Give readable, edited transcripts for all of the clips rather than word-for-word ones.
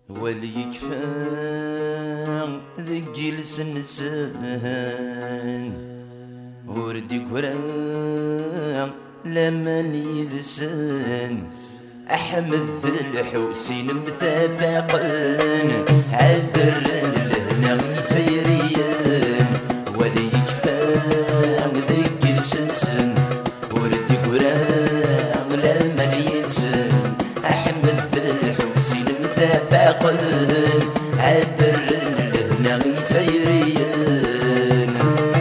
وليكفى ذقي لسنسان وردي قران لمن يذسان أحمد الحسين مثافقان عذرن لهنا سيريان وليكفى ذقي لسنسان وردي قران لمن يذسان أحمد الحسين مثافقان عذرن لهنا سيريان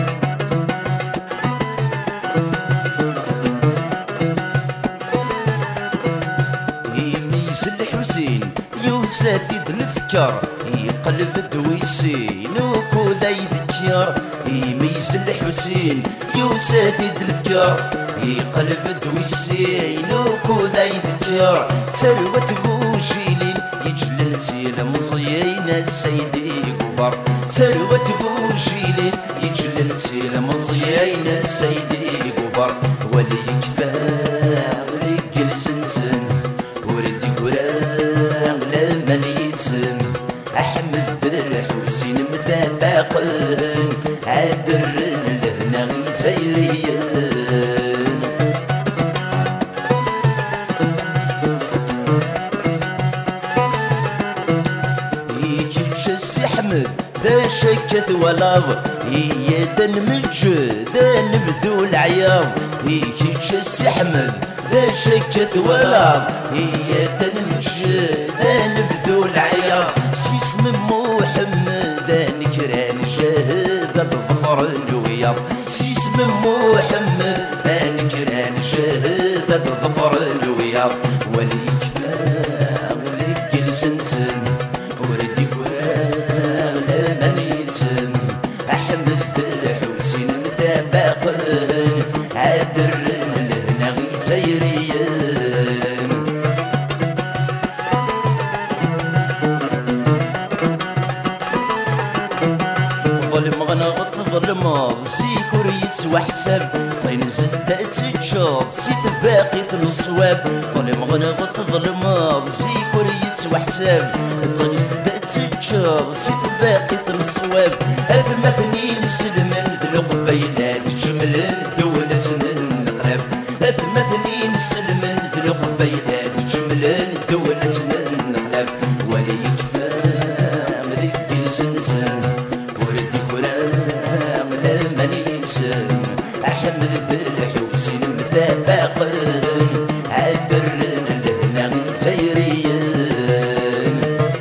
الحسين يوساتي الفكر يقلب دويسين وكوذا يذكر يميز الحسين يوساتي الفكر يقلب دويسين وكوذا يذكر سلوة بوجيلين يجلل سيل مزيين السيدي كبر سلوة بوجيلين يجلل سيل مزيين السيدي كبر وليكفى ذيك السنسن وردي قران لمن يتسن أحمد الحسين مثافقان عذرن لهنا سيريان يجيش السي أحمد ذا شكت ولاض هي دن مجد ذا نبذو العياض يجيش السي أحمد ذا شكت ولاض هي دن مجد ذا نبذو العياض سيسم محمد ذا نكران شهد الظفر الوياض سيسم محمد ذا نكران شهد الظفر الوياض وليكفى ذيك السنسن وردي قران لمن يتسن أحمد الحسين مثافقان عذرن لهنا سيريان ظلم غنغط ظلم سيكور يتسوى حساب طين زدة تتشاط سيت باقي في الصواب ظلم غنغط ظلم سيكور يتسوى حساب طين زدة تتشاط سيت باقي في الصواب ألف مثنين السلمن ذلو قبيلات جملن دولة النقلاب ألف مثنين السلمن ذلو قبيلات جملن دولة النقلاب وليكفى ذيك السنسن وردي قران لمن يتسن أحمد الحسين مثافقان عذرن لهنا سيريان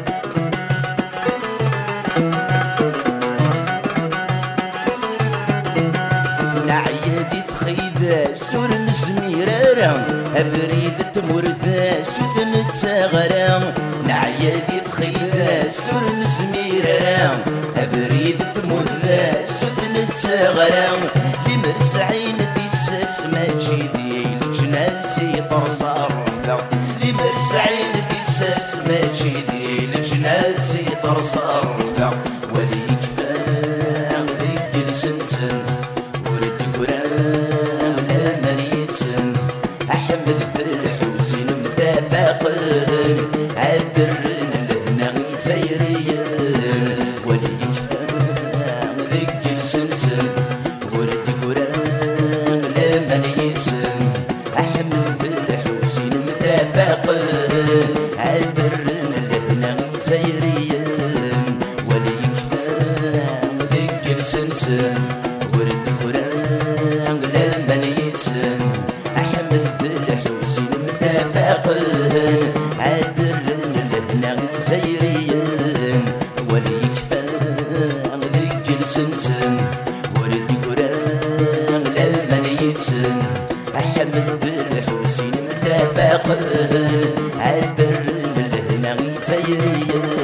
نعيادي تخيذا سور نزميرارا أبريد تمرذا سوثن تساغرا نعيادي تخيذا سور نزميرارا أبريد تمرذا سوثن تساغرا لمرسعين ديساس ماجيدي لجناسي فرصار لمرسعين ديساس ماجيدي لجناسي فرصار وليكفى ذيك السنسن وردي قران لمن يتسن أحمد الحسين مثافقان عذرن لهنا سيريان وليكفى ذيك السنسن وردي قران لمن يتسن أحمد الحسين مثافقان عذرن لهنا سيريان وليكفى ذيك السنسن وردي قران لمن يتسن أحمد الحسين مثافقان عذرن لهنا سيريان وليكفى ذيك السنسن وردي قران لمن يتسن أحمد الحسين مثافقان عذرن لهنا سيريان